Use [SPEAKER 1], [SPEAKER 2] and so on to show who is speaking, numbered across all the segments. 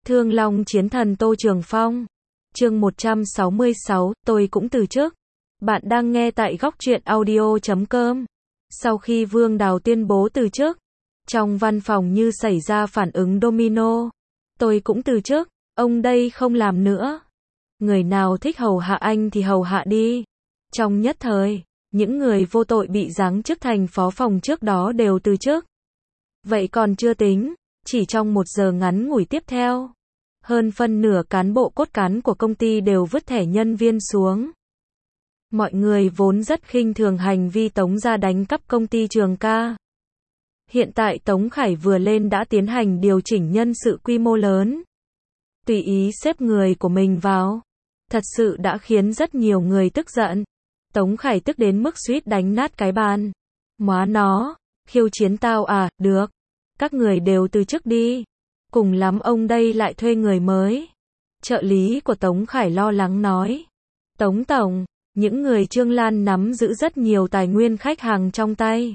[SPEAKER 1] Thương Long chiến thần Tô Trường Phong. Chương 166, tôi cũng từ chức. Bạn đang nghe tại góc truyện audio.com. Sau khi Vương Đào tuyên bố từ chức, trong văn phòng như xảy ra phản ứng domino. Tôi cũng từ chức, ông đây không làm nữa. Người nào thích hầu hạ anh thì hầu hạ đi. Trong nhất thời, những người vô tội bị giáng chức thành phó phòng trước đó đều từ chức. Vậy còn chưa tính, chỉ trong 1 giờ ngắn ngủi tiếp theo, hơn phân nửa cán bộ cốt cán của công ty đều vứt thẻ nhân viên xuống. Mọi người vốn rất khinh thường hành vi Tống ra đánh cắp công ty Trường Ca. Hiện tại Tống Khải vừa lên đã tiến hành điều chỉnh nhân sự quy mô lớn. Tùy ý xếp người của mình vào. Thật sự đã khiến rất nhiều người tức giận. Tống Khải tức đến mức suýt đánh nát cái bàn. Móa nó, khiêu chiến tao à, được. Các người đều từ chức đi. Cùng lắm ông đây lại thuê người mới. Trợ lý của Tống Khải lo lắng nói. Tống Tổng, những người Trương Lan nắm giữ rất nhiều tài nguyên khách hàng trong tay.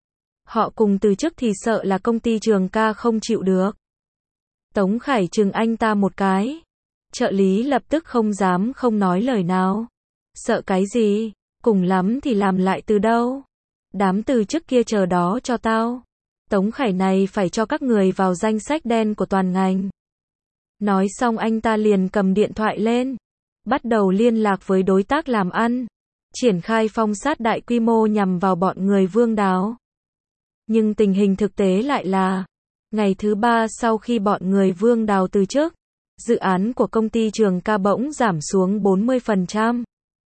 [SPEAKER 1] Họ cùng từ chức thì sợ là công ty Trường Ca không chịu được. Tống Khải chừng anh ta một cái. Trợ lý lập tức không dám không nói lời nào. Sợ cái gì, cùng lắm thì làm lại từ đâu. Đám từ chức kia chờ đó cho tao. Tống Khải này phải cho các người vào danh sách đen của toàn ngành. Nói xong anh ta liền cầm điện thoại lên. Bắt đầu liên lạc với đối tác làm ăn. Triển khai phong sát đại quy mô nhằm vào bọn người Vương Đào. Nhưng tình hình thực tế lại là, ngày thứ 3 sau khi bọn người Vương Đào từ chức, dự án của công ty Trường Ca bỗng giảm xuống 40%.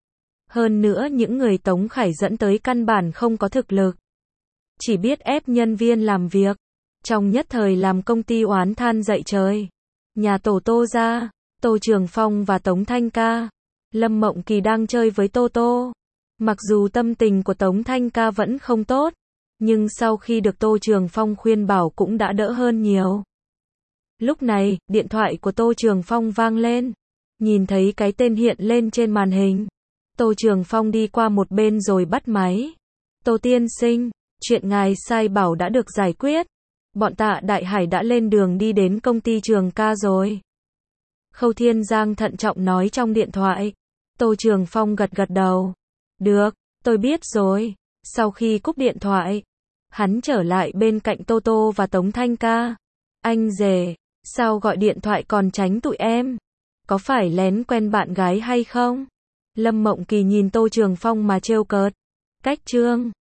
[SPEAKER 1] Hơn nữa những người Tống Khải dẫn tới căn bản không có thực lực. Chỉ biết ép nhân viên làm việc. Trong nhất thời làm công ty oán than dậy trời. Nhà tổ Tô ra, Tô Trường Phong và Tống Thanh Ca. Lâm Mộng Kỳ đang chơi với Tô Tô. Mặc dù tâm tình của Tống Thanh Ca vẫn không tốt, nhưng sau khi được Tô Trường Phong khuyên bảo cũng đã đỡ hơn nhiều. Lúc này, điện thoại của Tô Trường Phong vang lên. Nhìn thấy cái tên hiện lên trên màn hình. Tô Trường Phong đi qua một bên rồi bắt máy. Tô tiên sinh, chuyện ngài sai bảo đã được giải quyết. Bọn Tạ Đại Hải đã lên đường đi đến công ty Trường Ca rồi. Khâu Thiên Giang thận trọng nói trong điện thoại. Tô Trường Phong gật gật đầu. Được, tôi biết rồi. Sau khi cúp điện thoại, hắn trở lại bên cạnh Tô Tô và Tống Thanh Ca. Anh rể, sao gọi điện thoại còn tránh tụi em? Có phải lén quen bạn gái hay không? Lâm Mộng Kỳ nhìn Tô Trường Phong mà trêu cợt. Cách trương.